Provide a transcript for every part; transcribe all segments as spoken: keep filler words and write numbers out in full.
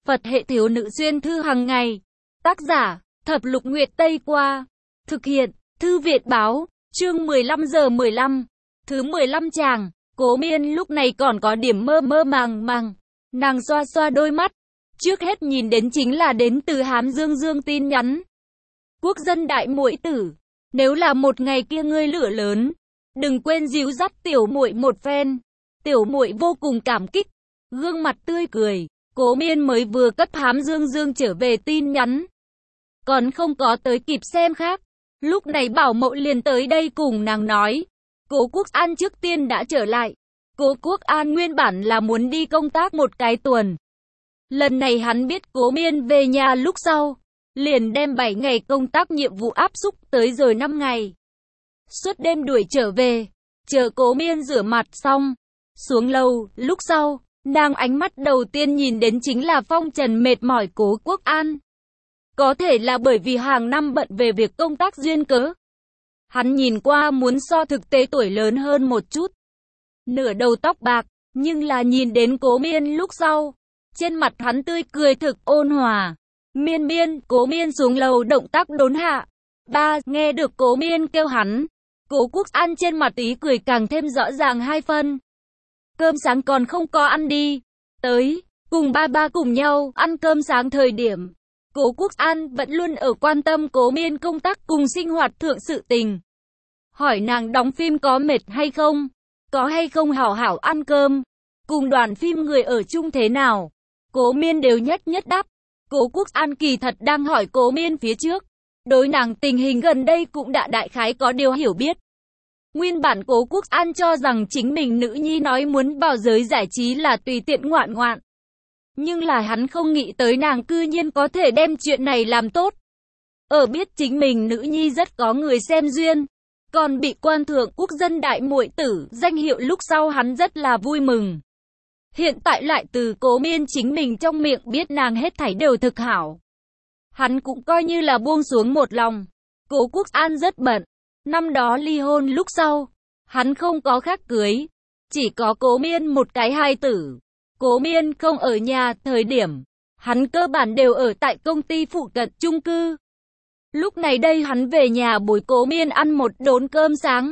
Phật hệ thiếu nữ xuyên thư hàng ngày. Tác giả, Thập Lục Nguyệt Tây Qua. Thực hiện, Thư Việt Báo, chương mười lăm giờ mười lăm. Thứ mười lăm chàng, Cố Miên lúc này còn có điểm mơ mơ màng màng. Nàng xoa xoa đôi mắt. Trước hết nhìn đến chính là đến từ Hám Dương Dương tin nhắn. Quốc dân đại muội tử, nếu là một ngày kia ngươi lửa lớn, đừng quên dìu dắt tiểu muội một phen. Tiểu muội vô cùng cảm kích, gương mặt tươi cười. Cố Miên mới vừa cất Hám Dương Dương trở về tin nhắn, còn không có tới kịp xem khác. Lúc này Bảo Mậu liền tới đây cùng nàng nói, Cố Quốc An trước tiên đã trở lại. Cố Quốc An nguyên bản là muốn đi công tác một cái tuần. Lần này hắn biết Cố Miên về nhà lúc sau, liền đem bảy ngày công tác nhiệm vụ áp xúc tới rồi năm ngày. Suốt đêm đuổi trở về, chờ Cố Miên rửa mặt xong, xuống lầu, lúc sau, nàng ánh mắt đầu tiên nhìn đến chính là phong trần mệt mỏi Cố Quốc An. Có thể là bởi vì hàng năm bận về việc công tác duyên cớ. Hắn nhìn qua muốn so thực tế tuổi lớn hơn một chút. Nửa đầu tóc bạc, nhưng là nhìn đến Cố Miên lúc sau, trên mặt hắn tươi cười thực ôn hòa. Miên Miên, Cố Miên xuống lầu động tác đốn hạ. Ba, nghe được Cố Miên kêu hắn, Cố Quốc An trên mặt ý cười càng thêm rõ ràng hai phân. Cơm sáng còn không có ăn đi. Tới, cùng ba ba cùng nhau ăn cơm sáng thời điểm. Cố Quốc An vẫn luôn ở quan tâm Cố Miên công tác cùng sinh hoạt thượng sự tình. Hỏi nàng đóng phim có mệt hay không? Có hay không hảo hảo ăn cơm? Cùng đoàn phim người ở chung thế nào? Cố Miên đều nhất nhất đáp. Cố Quốc An kỳ thật đang hỏi Cố Miên phía trước. Đối nàng tình hình gần đây cũng đã đại khái có điều hiểu biết. Nguyên bản Cố Quốc An cho rằng chính mình nữ nhi nói muốn vào giới giải trí là tùy tiện ngoạn ngoạn. Nhưng là hắn không nghĩ tới nàng cư nhiên có thể đem chuyện này làm tốt. Ở biết chính mình nữ nhi rất có người xem duyên, còn bị quan thượng quốc dân đại muội tử danh hiệu lúc sau hắn rất là vui mừng. Hiện tại lại từ Cố Miên chính mình trong miệng biết nàng hết thảy đều thực hảo. Hắn cũng coi như là buông xuống một lòng. Cố Quốc An rất bận. Năm đó ly hôn lúc sau, hắn không có khác cưới, chỉ có Cố Miên một cái hài tử. Cố Miên không ở nhà thời điểm, hắn cơ bản đều ở tại công ty phụ cận chung cư. Lúc này đây hắn về nhà bồi Cố Miên ăn một đốn cơm sáng.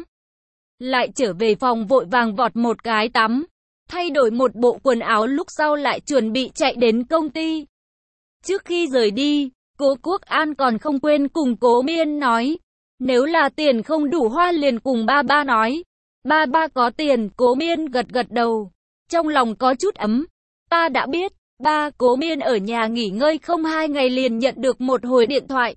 Lại trở về phòng vội vàng vọt một cái tắm, thay đổi một bộ quần áo lúc sau lại chuẩn bị chạy đến công ty. Trước khi rời đi, Cố Quốc An còn không quên cùng Cố Miên nói, nếu là tiền không đủ hoa liền cùng ba ba nói. Ba ba có tiền, Cố Miên gật gật đầu. Trong lòng có chút ấm. Ta đã biết, ba. Cố Miên ở nhà nghỉ ngơi không hai ngày liền nhận được một hồi điện thoại.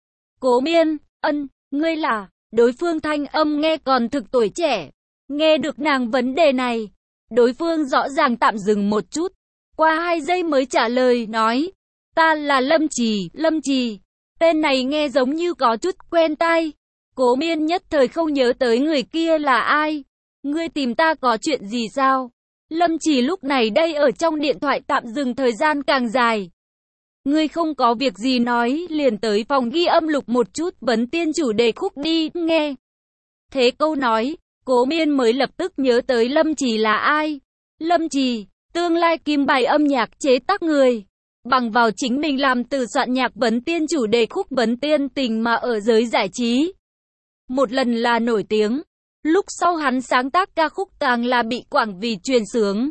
Cố Miên, ân, ngươi là, đối phương thanh âm nghe còn thực tuổi trẻ. Nghe được nàng vấn đề này, đối phương rõ ràng tạm dừng một chút. Qua hai giây mới trả lời, nói, ta là Lâm Trì, Lâm Trì. Tên này nghe giống như có chút quen tai. Cố Miên nhất thời không nhớ tới người kia là ai. Ngươi tìm ta có chuyện gì sao? Lâm Trì lúc này đây ở trong điện thoại tạm dừng thời gian càng dài. Ngươi không có việc gì nói, liền tới phòng ghi âm lục một chút vấn tiên chủ đề khúc đi, nghe. Thế câu nói, Cố Miên mới lập tức nhớ tới Lâm Trì là ai. Lâm Trì, tương lai kim bài âm nhạc chế tác người. Bằng vào chính mình làm từ soạn nhạc vấn tiên chủ đề khúc vấn tiên tình mà ở giới giải trí. Một lần là nổi tiếng. Lúc sau hắn sáng tác ca khúc càng là bị quảng vì truyền sướng.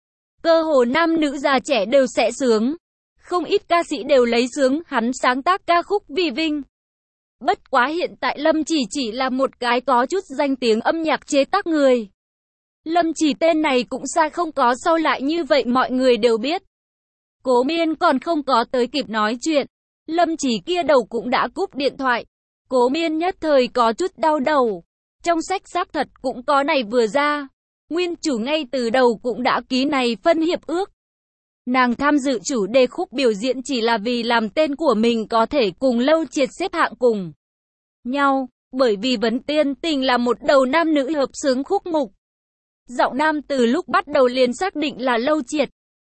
Cơ hồ nam nữ già trẻ đều sẽ sướng. Không ít ca sĩ đều lấy sướng hắn sáng tác ca khúc vì vinh. Bất quá hiện tại Lâm Trì chỉ là một cái có chút danh tiếng âm nhạc chế tác người. Lâm Trì tên này cũng xa không có sau lại như vậy mọi người đều biết. Cố Miên còn không có tới kịp nói chuyện. Lâm Trì kia đầu cũng đã cúp điện thoại. Cố Miên nhất thời có chút đau đầu. Trong sách xác thật cũng có này vừa ra. Nguyên chủ ngay từ đầu cũng đã ký này phân hiệp ước. Nàng tham dự chủ đề khúc biểu diễn chỉ là vì làm tên của mình có thể cùng Lâu Triệt xếp hạng cùng nhau. Bởi vì vấn tiên tình là một đầu nam nữ hợp xướng khúc mục. Giọng nam từ lúc bắt đầu liền xác định là Lâu Triệt.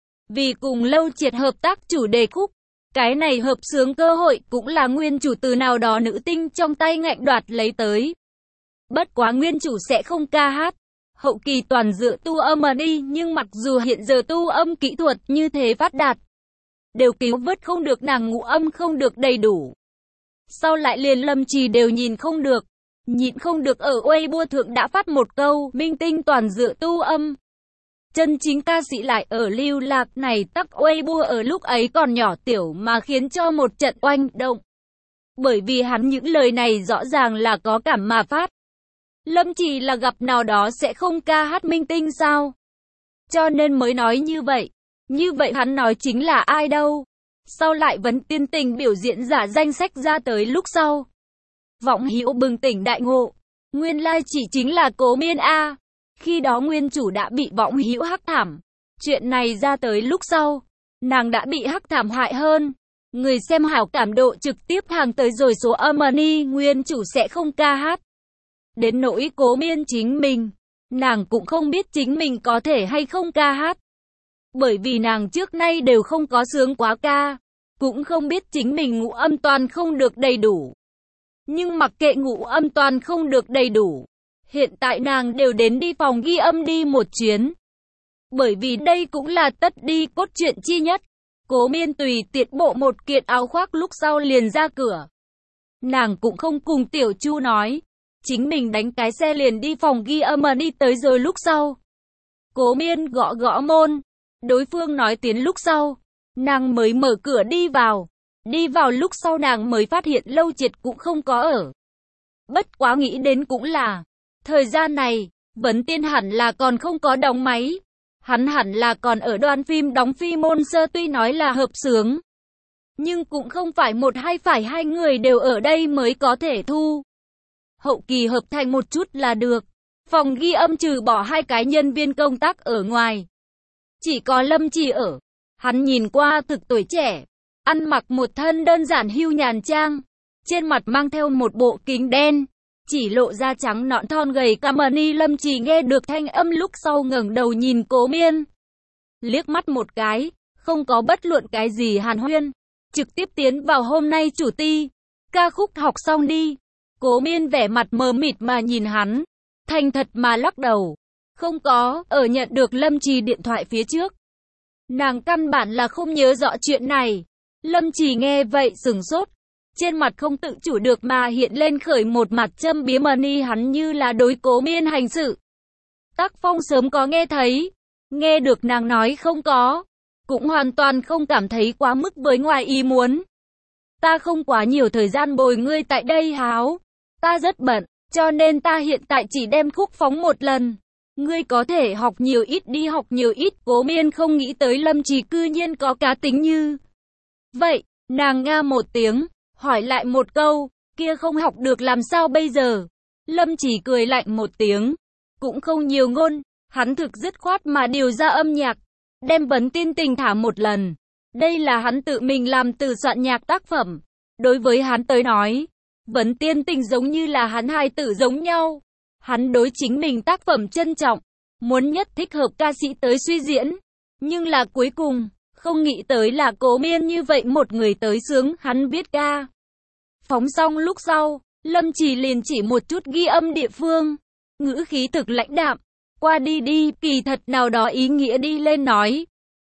Vì cùng Lâu Triệt hợp tác chủ đề khúc, cái này hợp xướng cơ hội cũng là nguyên chủ từ nào đó nữ tinh trong tay ngạnh đoạt lấy tới. Bất quá nguyên chủ sẽ không ca hát, hậu kỳ toàn dựa tu âm mà đi, nhưng mặc dù hiện giờ tu âm kỹ thuật như thế phát đạt, đều cứu vớt không được nàng ngũ âm không được đầy đủ. Sau lại liền Lâm Trì đều nhìn không được, nhịn không được ở Weibo thượng đã phát một câu, minh tinh toàn dựa tu âm. Chân chính ca sĩ lại ở lưu lạc này tắc Weibo ở lúc ấy còn nhỏ tiểu mà khiến cho một trận oanh động. Bởi vì hắn những lời này rõ ràng là có cảm mà phát. Lâm Trì là gặp nào đó sẽ không ca hát minh tinh sao? Cho nên mới nói như vậy. Như vậy hắn nói chính là ai đâu? Sau lại Vấn Tiên Tình biểu diễn giả danh sách ra tới lúc sau. Vọng Hữu bừng tỉnh đại ngộ. Nguyên lai chỉ chính là Cố Miên A. Khi đó nguyên chủ đã bị Vọng Hữu hắc thảm. Chuyện này ra tới lúc sau. Nàng đã bị hắc thảm hại hơn. Người xem hảo cảm độ trực tiếp hàng tới rồi số âm money nguyên chủ sẽ không ca hát. Đến nỗi Cố Miên chính mình. Nàng cũng không biết chính mình có thể hay không ca hát. Bởi vì nàng trước nay đều không có sướng quá ca. Cũng không biết chính mình ngũ âm toàn không được đầy đủ. Nhưng mặc kệ ngũ âm toàn không được đầy đủ. Hiện tại nàng đều đến đi phòng ghi âm đi một chuyến. Bởi vì đây cũng là tất đi cốt truyện chi nhất. Cố Miên tùy tiện bộ một kiện áo khoác lúc sau liền ra cửa. Nàng cũng không cùng Tiểu Chu nói. Chính mình đánh cái xe liền đi phòng ghi âm đi tới rồi lúc sau. Cố Miên gõ gõ môn. Đối phương nói tiếng lúc sau. Nàng mới mở cửa đi vào. Đi vào lúc sau nàng mới phát hiện Lâu Triệt cũng không có ở. Bất quá nghĩ đến cũng là. Thời gian này, Vấn Tiên hẳn là còn không có đóng máy. Hắn hẳn là còn ở đoàn phim đóng phim môn sơ tuy nói là hợp xướng. Nhưng cũng không phải một hay phải hai người đều ở đây mới có thể thu. Hậu kỳ hợp thành một chút là được. Phòng ghi âm trừ bỏ hai cái nhân viên công tác ở ngoài. Chỉ có Lâm Trì ở. Hắn nhìn qua thực tuổi trẻ. Ăn mặc một thân đơn giản hưu nhàn trang. Trên mặt mang theo một bộ kính đen. Chỉ lộ ra trắng nõn thon gầy Camani. Lâm Trì nghe được thanh âm lúc sau ngẩng đầu nhìn Cố Miên. Liếc mắt một cái. Không có bất luận cái gì hàn huyên. Trực tiếp tiến vào hôm nay chủ ti. Ca khúc học xong đi. Cố Miên vẻ mặt mờ mịt mà nhìn hắn. Thành thật mà lắc đầu. Không có, ở nhận được Lâm Trì điện thoại phía trước. Nàng căn bản là không nhớ rõ chuyện này. Lâm Trì nghe vậy sửng sốt. Trên mặt không tự chủ được mà hiện lên khởi một mặt châm biếm money hắn như là đối Cố Miên hành sự. Tác Phong sớm có nghe thấy. Nghe được nàng nói không có. Cũng hoàn toàn không cảm thấy quá mức với ngoài ý muốn. Ta không quá nhiều thời gian bồi ngươi tại đây háo. Ta rất bận, cho nên ta hiện tại chỉ đem khúc phóng một lần. Ngươi có thể học nhiều ít đi học nhiều ít. Cố Miên không nghĩ tới Lâm Trì cư nhiên có cá tính như vậy. Nàng nga một tiếng, hỏi lại một câu, kia không học được làm sao bây giờ? Lâm Trì cười lạnh một tiếng, cũng không nhiều ngôn, hắn thực dứt khoát mà điều ra âm nhạc, đem Vấn Tiên Tình thả một lần. Đây là hắn tự mình làm từ soạn nhạc tác phẩm. Đối với hắn tới nói, Vấn Tiên Tình giống như là hắn hai tử giống nhau. Hắn đối chính mình tác phẩm trân trọng, muốn nhất thích hợp ca sĩ tới suy diễn. Nhưng là cuối cùng, không nghĩ tới là Cố Miên như vậy một người tới sướng hắn viết ca. Phóng xong lúc sau, Lâm Trì liền chỉ một chút ghi âm địa phương. Ngữ khí thực lãnh đạm, qua đi đi, kỳ thật nào đó ý nghĩa đi lên nói.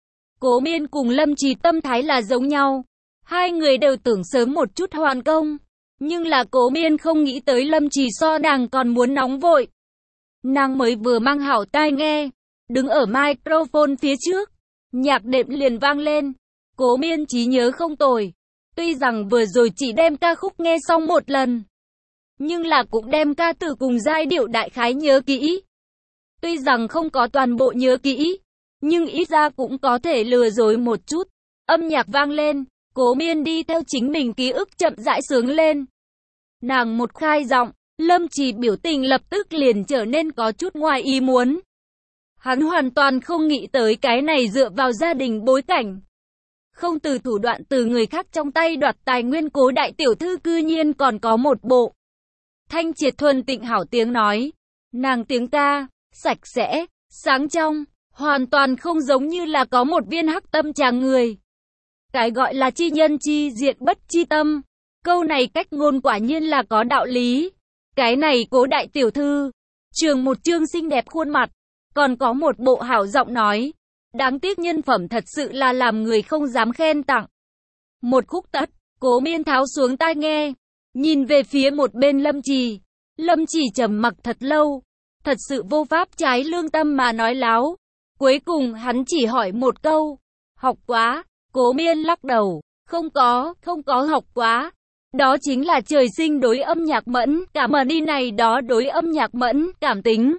Cố Miên cùng Lâm Trì tâm thái là giống nhau. Hai người đều tưởng sớm một chút hoàn công. Nhưng là Cố Miên không nghĩ tới Lâm Trì so nàng còn muốn nóng vội. Nàng mới vừa mang hảo tai nghe, đứng ở microphone phía trước. Nhạc đệm liền vang lên. Cố Miên trí nhớ không tồi. Tuy rằng vừa rồi chỉ đem ca khúc nghe xong một lần. Nhưng là cũng đem ca từ cùng giai điệu đại khái nhớ kỹ. Tuy rằng không có toàn bộ nhớ kỹ. Nhưng ít ra cũng có thể lừa dối một chút. Âm nhạc vang lên. Cố Miên đi theo chính mình ký ức chậm rãi sướng lên. Nàng một khai giọng, Lâm Trì biểu tình lập tức liền trở nên có chút ngoài ý muốn. Hắn hoàn toàn không nghĩ tới cái này dựa vào gia đình bối cảnh. Không từ thủ đoạn từ người khác trong tay đoạt tài nguyên Cố đại tiểu thư cư nhiên còn có một bộ. Thanh triệt thuần tịnh hảo tiếng nói. Nàng tiếng ca, sạch sẽ, sáng trong, hoàn toàn không giống như là có một viên hắc tâm chàng người. Cái gọi là chi nhân chi diện bất chi tâm. Câu này cách ngôn quả nhiên là có đạo lý. Cái này Cố đại tiểu thư, trường một chương xinh đẹp khuôn mặt, còn có một bộ hảo giọng nói. Đáng tiếc nhân phẩm thật sự là làm người không dám khen tặng. Một khúc tất, Cố Miên tháo xuống tai nghe, nhìn về phía một bên Lâm Trì. Lâm Trì trầm mặc thật lâu, thật sự vô pháp trái lương tâm mà nói láo. Cuối cùng hắn chỉ hỏi một câu, học quá? Cố Miên lắc đầu, không có, không có học quá. Đó chính là trời sinh đối âm nhạc mẫn cảm mà đi này đó đối âm nhạc mẫn cảm tính.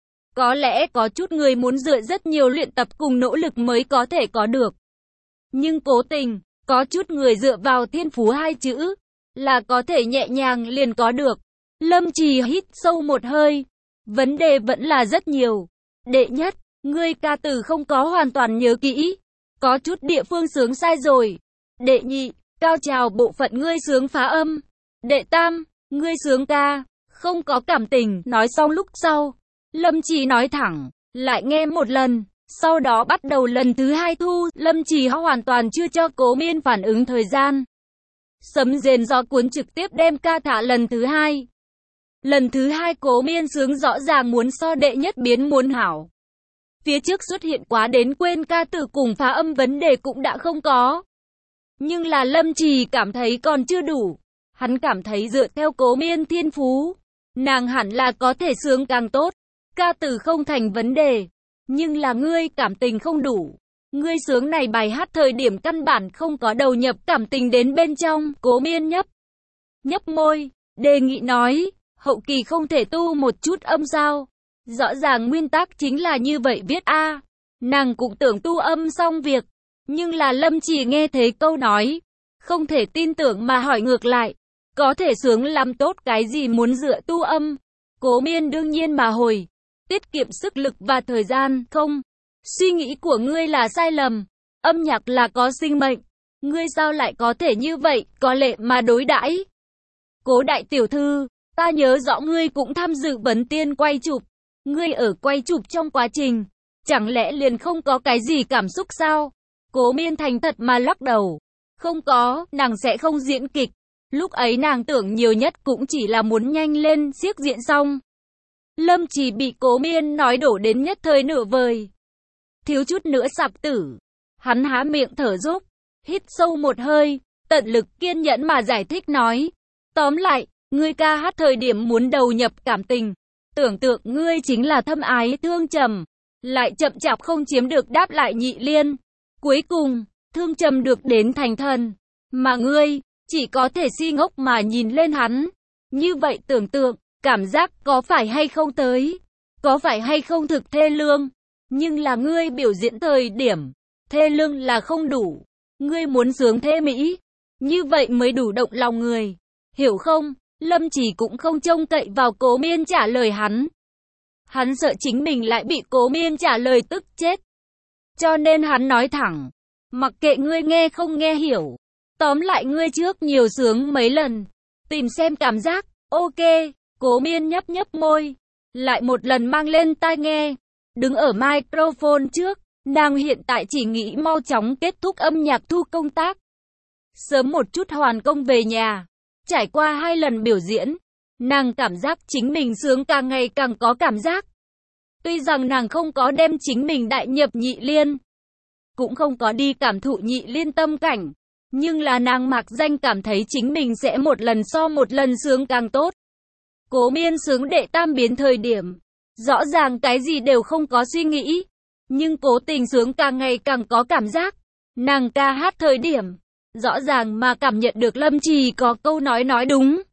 Có lẽ có chút người muốn dựa rất nhiều luyện tập cùng nỗ lực mới có thể có được. Nhưng cố tình, có chút người dựa vào thiên phú hai chữ, là có thể nhẹ nhàng liền có được. Lâm Trì hít sâu một hơi. Vấn đề vẫn là rất nhiều. Đệ nhất, ngươi ca từ không có hoàn toàn nhớ kỹ. Có chút địa phương sướng sai rồi. Đệ nhị, cao trào bộ phận ngươi sướng phá âm. Đệ tam, ngươi sướng ca, không có cảm tình. Nói xong lúc sau, Lâm Trì nói thẳng, lại nghe một lần. Sau đó bắt đầu lần thứ hai thu. Lâm Trì hoàn toàn chưa cho Cố Miên phản ứng thời gian. Sấm rền gió cuốn trực tiếp đem ca thả lần thứ hai. Lần thứ hai Cố Miên sướng rõ ràng muốn so đệ nhất biến muốn hảo. Phía trước xuất hiện quá đến quên ca từ cùng phá âm vấn đề cũng đã không có. Nhưng là Lâm Trì cảm thấy còn chưa đủ. Hắn cảm thấy dựa theo Cố Miên thiên phú, nàng hẳn là có thể sướng càng tốt. Ca từ không thành vấn đề. Nhưng là ngươi cảm tình không đủ. Ngươi sướng này bài hát thời điểm căn bản không có đầu nhập cảm tình đến bên trong. Cố Miên nhấp, nhấp môi, đề nghị nói, hậu kỳ không thể tu một chút âm sao. Rõ ràng nguyên tắc chính là như vậy viết a. Nàng cũng tưởng tu âm xong việc. Nhưng là Lâm Trì nghe thấy câu nói, không thể tin tưởng mà hỏi ngược lại. Có thể sướng làm tốt cái gì muốn dựa tu âm? Cố Miên đương nhiên mà hồi, tiết kiệm sức lực và thời gian, không. Suy nghĩ của ngươi là sai lầm. Âm nhạc là có sinh mệnh. Ngươi sao lại có thể như vậy, có lệ mà đối đãi? Cố đại tiểu thư, ta nhớ rõ ngươi cũng tham dự vấn tiên quay chụp. Ngươi ở quay chụp trong quá trình, chẳng lẽ liền không có cái gì cảm xúc sao? Cố Miên thành thật mà lắc đầu. Không có, nàng sẽ không diễn kịch. Lúc ấy nàng tưởng nhiều nhất cũng chỉ là muốn nhanh lên xiếc diễn xong. Lâm Trì bị Cố Miên nói đổ đến nhất thời nửa vời. Thiếu chút nữa sạp tử. Hắn há miệng thở dốc, hít sâu một hơi, tận lực kiên nhẫn mà giải thích nói. Tóm lại, ngươi ca hát thời điểm muốn đầu nhập cảm tình. Tưởng tượng ngươi chính là thâm ái thương trầm, lại chậm chạp không chiếm được đáp lại nhị liên. Cuối cùng, thương trầm được đến thành thần, mà ngươi chỉ có thể si ngốc mà nhìn lên hắn. Như vậy tưởng tượng, cảm giác có phải hay không tới, có phải hay không thực thê lương. Nhưng là ngươi biểu diễn thời điểm, thê lương là không đủ. Ngươi muốn sướng thê mỹ, như vậy mới đủ động lòng người. Hiểu không? Lâm Trì cũng không trông cậy vào Cố Miên trả lời hắn. Hắn sợ chính mình lại bị Cố Miên trả lời tức chết. Cho nên hắn nói thẳng, mặc kệ ngươi nghe không nghe hiểu. Tóm lại ngươi trước nhiều sướng mấy lần, tìm xem cảm giác. Ok, Cố Miên nhấp nhấp môi, lại một lần mang lên tai nghe. Đứng ở microphone trước, nàng hiện tại chỉ nghĩ mau chóng kết thúc âm nhạc thu công tác. Sớm một chút hoàn công về nhà. Trải qua hai lần biểu diễn, nàng cảm giác chính mình sướng càng ngày càng có cảm giác. Tuy rằng nàng không có đem chính mình đại nhập nhị liên, cũng không có đi cảm thụ nhị liên tâm cảnh, nhưng là nàng mạc danh cảm thấy chính mình sẽ một lần so một lần sướng càng tốt. Cố Miên sướng đệ tam biến thời điểm, rõ ràng cái gì đều không có suy nghĩ, nhưng cố tình sướng càng ngày càng có cảm giác. Nàng ca hát thời điểm, rõ ràng mà cảm nhận được Lâm Trì có câu nói nói đúng.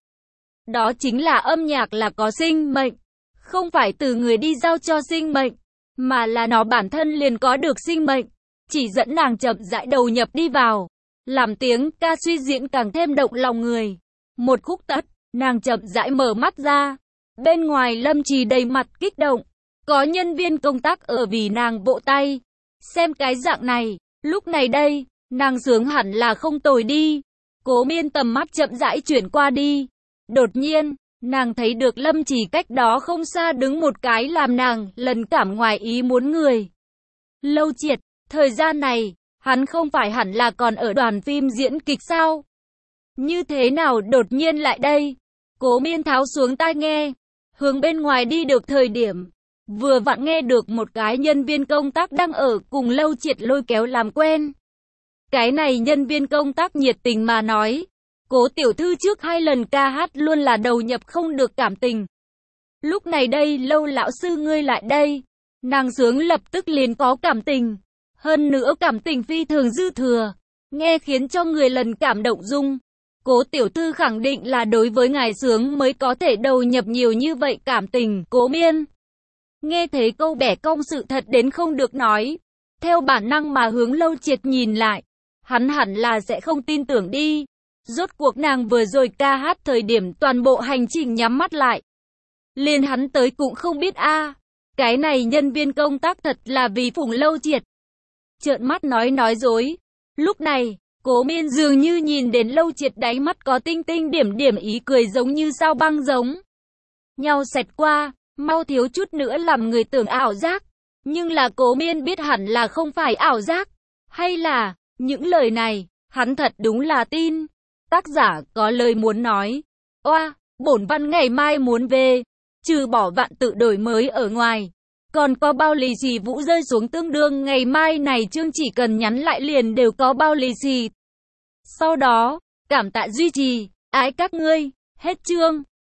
Đó chính là âm nhạc là có sinh mệnh, không phải từ người đi giao cho sinh mệnh, mà là nó bản thân liền có được sinh mệnh, chỉ dẫn nàng chậm rãi đầu nhập đi vào, làm tiếng ca suy diễn càng thêm động lòng người. Một khúc tất, nàng chậm rãi mở mắt ra, bên ngoài Lâm Trì đầy mặt kích động, có nhân viên công tác ở vì nàng vỗ tay. Xem cái dạng này, lúc này đây, nàng sướng hẳn là không tồi đi. Cố Miên tầm mắt chậm rãi chuyển qua đi. Đột nhiên, nàng thấy được Lâm Trì cách đó không xa đứng một cái làm nàng lần cảm ngoài ý muốn người. Lâu Triệt, thời gian này, hắn không phải hẳn là còn ở đoàn phim diễn kịch sao? Như thế nào đột nhiên lại đây? Cố Miên tháo xuống tai nghe, hướng bên ngoài đi được thời điểm, vừa vặn nghe được một cái nhân viên công tác đang ở cùng Lâu Triệt lôi kéo làm quen. Cái này nhân viên công tác nhiệt tình mà nói, Cố tiểu thư trước hai lần ca hát luôn là đầu nhập không được cảm tình. Lúc này đây Lâu lão sư ngươi lại đây, nàng sướng lập tức liền có cảm tình, hơn nữa cảm tình phi thường dư thừa, nghe khiến cho người lần cảm động dung. Cố tiểu thư khẳng định là đối với ngài sướng mới có thể đầu nhập nhiều như vậy cảm tình. Cố Miên nghe thấy câu bẻ cong sự thật đến không được nói, theo bản năng mà hướng Lâu Triệt nhìn lại, hắn hẳn là sẽ không tin tưởng đi. Rốt cuộc nàng vừa rồi ca hát thời điểm toàn bộ hành trình nhắm mắt lại, liền hắn tới cũng không biết a. À. Cái này nhân viên công tác thật là vì phụng Lâu Triệt, trợn mắt nói nói dối. Lúc này Cố Miên dường như nhìn đến Lâu Triệt đáy mắt có tinh tinh điểm điểm ý cười giống như sao băng giống nhau xẹt qua, mau thiếu chút nữa làm người tưởng ảo giác. Nhưng là Cố Miên biết hẳn là không phải ảo giác, hay là những lời này hắn thật đúng là tin. Tác giả có lời muốn nói. Oa, bổn văn ngày mai muốn về, trừ bỏ vạn tự đổi mới ở ngoài, còn có bao lì xì vũ rơi xuống tương đương ngày mai này chương chỉ cần nhắn lại liền đều có bao lì xì. Sau đó, cảm tạ duy trì, ái các ngươi, hết chương.